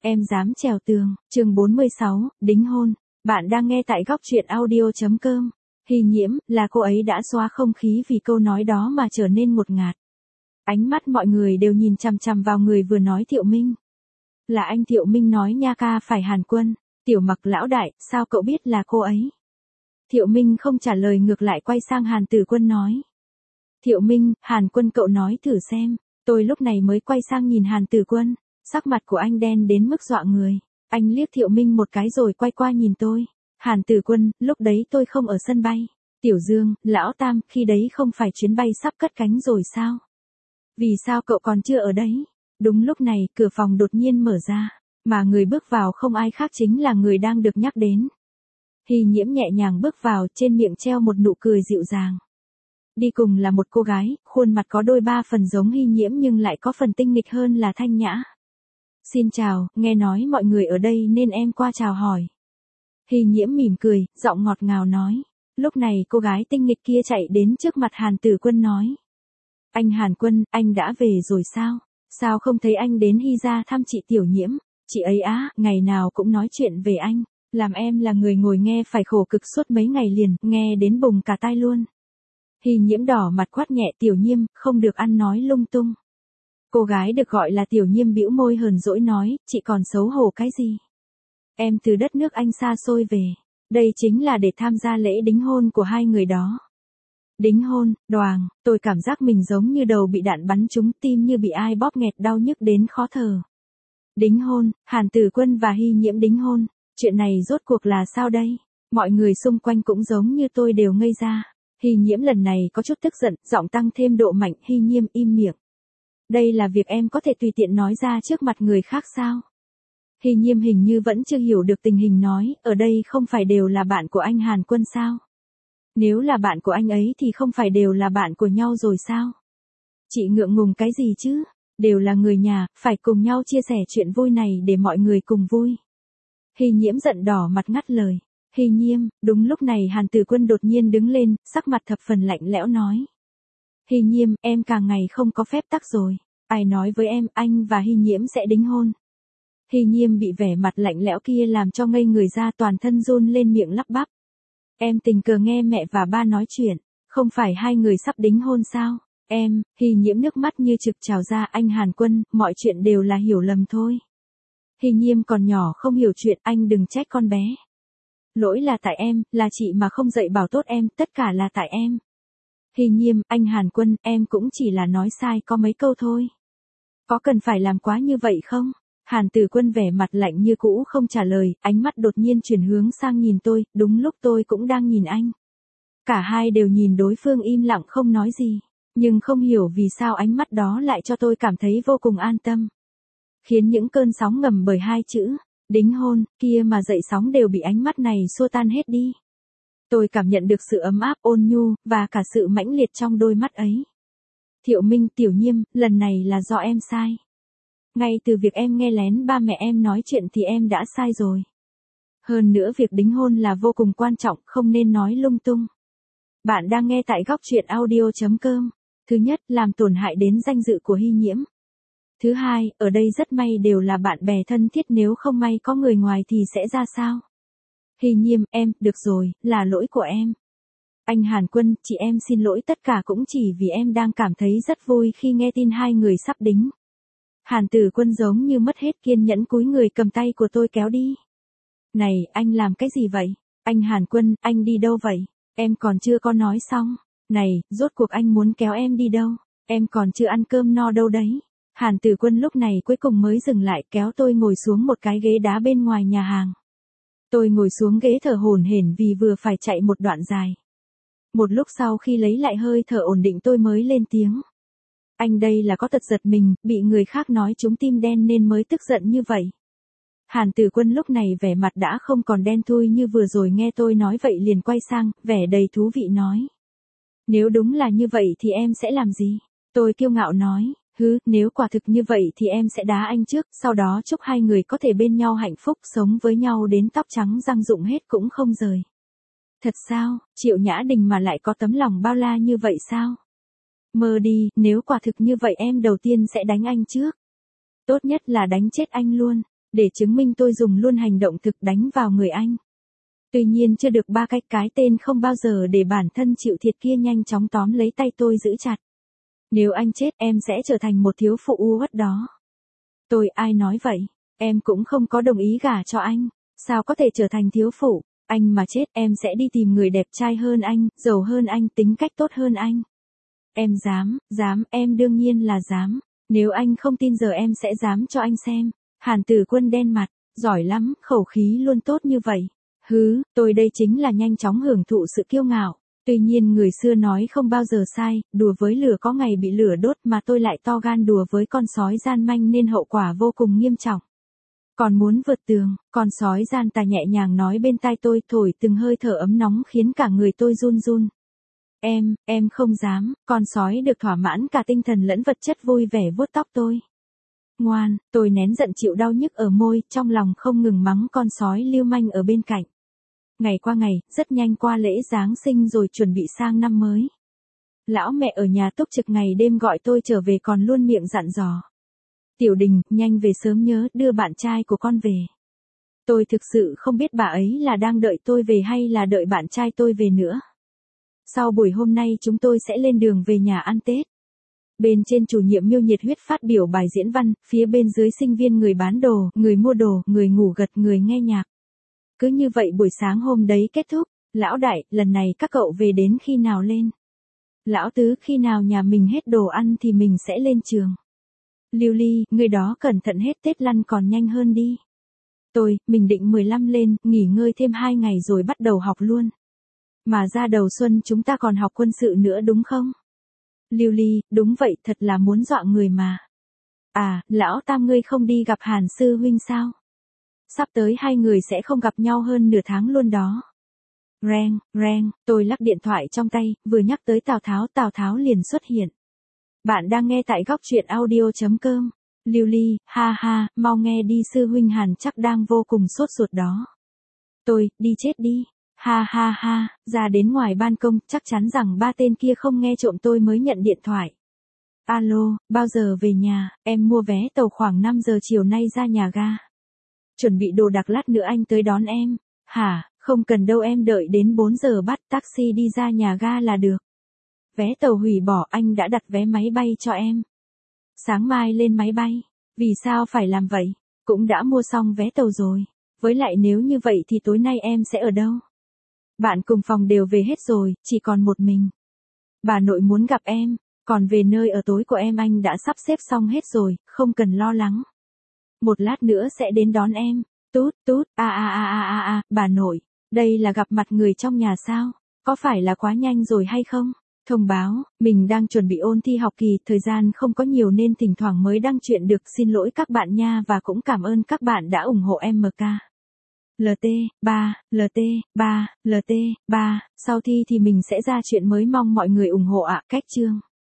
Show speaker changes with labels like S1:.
S1: Em dám trèo tường, chương 46, đính hôn. Bạn đang nghe tại góc truyện audio.com. Hy Nhiễm, là cô ấy đã xóa không khí vì câu nói đó mà trở nên ngột ngạt. Ánh mắt mọi người đều nhìn chằm chằm vào người vừa nói Thiệu Minh. Là anh Thiệu Minh nói nha ca phải Hàn Quân. Tiểu Mặc lão đại, sao cậu biết là cô ấy? Thiệu Minh không trả lời ngược lại quay sang Hàn Tử Quân nói. Thiệu Minh, Hàn Quân cậu nói thử xem. Tôi lúc này mới quay sang nhìn Hàn Tử Quân. Sắc mặt của anh đen đến mức dọa người. Anh liếc Thiệu Minh một cái rồi quay qua nhìn tôi. Hàn Tử Quân, lúc đấy tôi không ở sân bay. Tiểu Dương, Lão Tam, khi đấy không phải chuyến bay sắp cất cánh rồi sao? Vì sao cậu còn chưa ở đấy? Đúng lúc này, cửa phòng đột nhiên mở ra. Mà người bước vào không ai khác chính là người đang được nhắc đến. Hy Nhiễm nhẹ nhàng bước vào, trên miệng treo một nụ cười dịu dàng. Đi cùng là một cô gái, khuôn mặt có đôi ba phần giống Hy Nhiễm nhưng lại có phần tinh nghịch hơn là thanh nhã. Xin chào, nghe nói mọi người ở đây nên em qua chào hỏi. Hy Nhiễm mỉm cười, giọng ngọt ngào nói. Lúc này cô gái tinh nghịch kia chạy đến trước mặt Hàn Tử Quân nói. Anh Hàn Quân, anh đã về rồi sao? Sao không thấy anh đến Hy ra thăm chị Tiểu Nhiễm? Chị ấy á, ngày nào cũng nói chuyện về anh. Làm em là người ngồi nghe phải khổ cực suốt mấy ngày liền, nghe đến bùng cả tai luôn. Hy Nhiễm đỏ mặt quát nhẹ Tiểu Nhiễm, không được ăn nói lung tung. Cô gái được gọi là Tiểu Nhiễm bĩu môi hờn dỗi nói, chị còn xấu hổ cái gì? Em từ đất nước Anh xa xôi về, đây chính là để tham gia lễ đính hôn của hai người đó. Đính hôn, đoàng, tôi cảm giác mình giống như đầu bị đạn bắn trúng tim như bị ai bóp nghẹt đau nhức đến khó thở. Đính hôn, Hàn Tử Quân và Hy Nhiễm đính hôn, chuyện này rốt cuộc là sao đây? Mọi người xung quanh cũng giống như tôi đều ngây ra. Hy Nhiễm lần này có chút tức giận, giọng tăng thêm độ mạnh. Hy Nhiễm im miệng. Đây là việc em có thể tùy tiện nói ra trước mặt người khác sao? Hy Nhiễm hình như vẫn chưa hiểu được tình hình nói, ở đây không phải đều là bạn của anh Hàn Quân sao? Nếu là bạn của anh ấy thì không phải đều là bạn của nhau rồi sao? Chị ngượng ngùng cái gì chứ? Đều là người nhà, phải cùng nhau chia sẻ chuyện vui này để mọi người cùng vui. Hy Nhiễm giận đỏ mặt ngắt lời. Hy Nhiễm, đúng lúc này Hàn Tử Quân đột nhiên đứng lên, sắc mặt thập phần lạnh lẽo nói. Hy Nhiễm, em càng ngày không có phép tắc rồi. Ai nói với em, anh và Hy Nhiễm sẽ đính hôn? Hy Nhiễm bị vẻ mặt lạnh lẽo kia làm cho ngây người ra, toàn thân run lên, miệng lắp bắp. Em tình cờ nghe mẹ và ba nói chuyện, không phải hai người sắp đính hôn sao? Em, Hy Nhiễm nước mắt như trực trào ra. Anh Hàn Quân, mọi chuyện đều là hiểu lầm thôi. Hy Nhiễm còn nhỏ không hiểu chuyện, anh đừng trách con bé. Lỗi là tại em, là chị mà không dạy bảo tốt em, tất cả là tại em. Hy Nhiễm, anh Hàn Quân, em cũng chỉ là nói sai có mấy câu thôi. Có cần phải làm quá như vậy không? Hàn Tử Quân vẻ mặt lạnh như cũ không trả lời, ánh mắt đột nhiên chuyển hướng sang nhìn tôi, đúng lúc tôi cũng đang nhìn anh. Cả hai đều nhìn đối phương im lặng không nói gì, nhưng không hiểu vì sao ánh mắt đó lại cho tôi cảm thấy vô cùng an tâm. Khiến những cơn sóng ngầm bởi hai chữ, đính hôn, kia mà dậy sóng đều bị ánh mắt này xua tan hết đi. Tôi cảm nhận được sự ấm áp ôn nhu, và cả sự mãnh liệt trong đôi mắt ấy. Thiệu Minh, Tiểu Nhiễm, lần này là do em sai. Ngay từ việc em nghe lén ba mẹ em nói chuyện thì em đã sai rồi. Hơn nữa việc đính hôn là vô cùng quan trọng, không nên nói lung tung. Bạn đang nghe tại góc truyện audio.com. Thứ nhất, làm tổn hại đến danh dự của Hy Nhiễm. Thứ hai, ở đây rất may đều là bạn bè thân thiết, nếu không may có người ngoài thì sẽ ra sao? Hy Nhiễm, em, được rồi, là lỗi của em. Anh Hàn Quân, chị em xin lỗi, tất cả cũng chỉ vì em đang cảm thấy rất vui khi nghe tin hai người sắp đính. Hàn Tử Quân giống như mất hết kiên nhẫn cúi người cầm tay của tôi kéo đi. Này, anh làm cái gì vậy? Anh Hàn Quân, anh đi đâu vậy? Em còn chưa có nói xong. Này, rốt cuộc anh muốn kéo em đi đâu? Em còn chưa ăn cơm no đâu đấy. Hàn Tử Quân lúc này cuối cùng mới dừng lại, kéo tôi ngồi xuống một cái ghế đá bên ngoài nhà hàng. Tôi ngồi xuống ghế thở hổn hển vì vừa phải chạy một đoạn dài. Một lúc sau khi lấy lại hơi thở ổn định tôi mới lên tiếng. Anh đây là có tật giật mình, bị người khác nói trúng tim đen nên mới tức giận như vậy. Hàn Tử Quân lúc này vẻ mặt đã không còn đen thui như vừa rồi, nghe tôi nói vậy liền quay sang, vẻ đầy thú vị nói. Nếu đúng là như vậy thì em sẽ làm gì? Tôi kiêu ngạo nói, nếu quả thực như vậy thì em sẽ đá anh trước, sau đó chúc hai người có thể bên nhau hạnh phúc, sống với nhau đến tóc trắng răng rụng hết cũng không rời. Thật sao, Triệu Nhã Đình mà lại có tấm lòng bao la như vậy sao? Mơ đi, nếu quả thực như vậy em đầu tiên sẽ đánh anh trước. Tốt nhất là đánh chết anh luôn. để chứng minh tôi dùng luôn hành động thực đánh vào người anh. Tuy nhiên chưa được 3 cách cái tên không bao giờ để bản thân chịu thiệt kia nhanh chóng tóm lấy tay tôi giữ chặt. Nếu anh chết em sẽ trở thành một thiếu phụ u uất đó. Tôi ai nói vậy, em cũng không có đồng ý gả cho anh, sao có thể trở thành thiếu phụ, anh mà chết em sẽ đi tìm người đẹp trai hơn anh, giàu hơn anh, tính cách tốt hơn anh. Em dám, em đương nhiên là dám, nếu anh không tin giờ em sẽ dám cho anh xem. Hàn Tử Quân đen mặt, giỏi lắm, khẩu khí luôn tốt như vậy. Tôi đây chính là nhanh chóng hưởng thụ sự kiêu ngạo. Tuy nhiên người xưa nói không bao giờ sai, đùa với lửa có ngày bị lửa đốt mà tôi lại to gan đùa với con sói gian manh nên hậu quả vô cùng nghiêm trọng. Còn muốn vượt tường, con sói gian tà nhẹ nhàng nói bên tai tôi thổi từng hơi thở ấm nóng khiến cả người tôi run run. Em không dám, con sói được thỏa mãn cả tinh thần lẫn vật chất vui vẻ vuốt tóc tôi. Ngoan, tôi nén giận chịu đau nhức ở môi, trong lòng không ngừng mắng con sói lưu manh ở bên cạnh. Ngày qua ngày, rất nhanh qua lễ Giáng sinh rồi chuẩn bị sang năm mới. Lão mẹ ở nhà túc trực ngày đêm gọi tôi trở về còn luôn miệng dặn dò. Tiểu Đình, nhanh về sớm nhớ, đưa bạn trai của con về. Tôi thực sự không biết bà ấy là đang đợi tôi về hay là đợi bạn trai tôi về nữa. Sau buổi hôm nay chúng tôi sẽ lên đường về nhà ăn Tết. Bên trên chủ nhiệm Miêu nhiệt huyết phát biểu bài diễn văn, phía bên dưới sinh viên người bán đồ, người mua đồ, người ngủ gật, người nghe nhạc. Cứ như vậy buổi sáng hôm đấy kết thúc, lão đại, lần này các cậu về đến khi nào lên? Lão tứ, khi nào nhà mình hết đồ ăn thì mình sẽ lên trường. Lưu Ly, người đó cẩn thận hết Tết lăn còn nhanh hơn đi. Mình định 15 lên, nghỉ ngơi thêm 2 ngày rồi bắt đầu học luôn. Mà ra đầu xuân chúng ta còn học quân sự nữa đúng không? Lưu Ly, đúng vậy, thật là muốn dọa người mà. À, lão Tam ngươi không đi gặp Hàn sư huynh sao? Sắp tới hai người sẽ không gặp nhau hơn nửa tháng luôn đó. Reng, tôi lắc điện thoại trong tay, vừa nhắc tới Tào Tháo liền xuất hiện. Bạn đang nghe tại góc truyện audio.com. Lưu Ly, ha, mau nghe đi, sư huynh Hàn chắc đang vô cùng sốt ruột đó. Tôi, đi chết đi. Ha, ra đến ngoài ban công, chắc chắn rằng 3 tên kia không nghe trộm tôi mới nhận điện thoại. Alo, bao giờ về nhà, em mua vé tàu khoảng 5 giờ chiều nay ra nhà ga. Chuẩn bị đồ đạc lát nữa anh tới đón em. Hả, không cần đâu em đợi đến 4 giờ bắt taxi đi ra nhà ga là được. Vé tàu hủy bỏ, anh đã đặt vé máy bay cho em. Sáng mai lên máy bay. Vì sao phải làm vậy? Cũng đã mua xong vé tàu rồi. Với lại nếu như vậy thì tối nay em sẽ ở đâu? Bạn cùng phòng đều về hết rồi, chỉ còn một mình. Bà nội muốn gặp em, còn về nơi ở tối của em anh đã sắp xếp xong hết rồi, không cần lo lắng. Một lát nữa sẽ đến đón em. Tút, bà nội, đây là gặp mặt người trong nhà sao? Có phải là quá nhanh rồi hay không? Thông báo, mình đang chuẩn bị ôn thi học kỳ, thời gian không có nhiều nên thỉnh thoảng mới đăng chuyện được, xin lỗi các bạn nha và cũng cảm ơn các bạn đã ủng hộ MK. LT3, sau thi thì mình sẽ ra chuyện mới mong mọi người ủng hộ ạ, cách chương.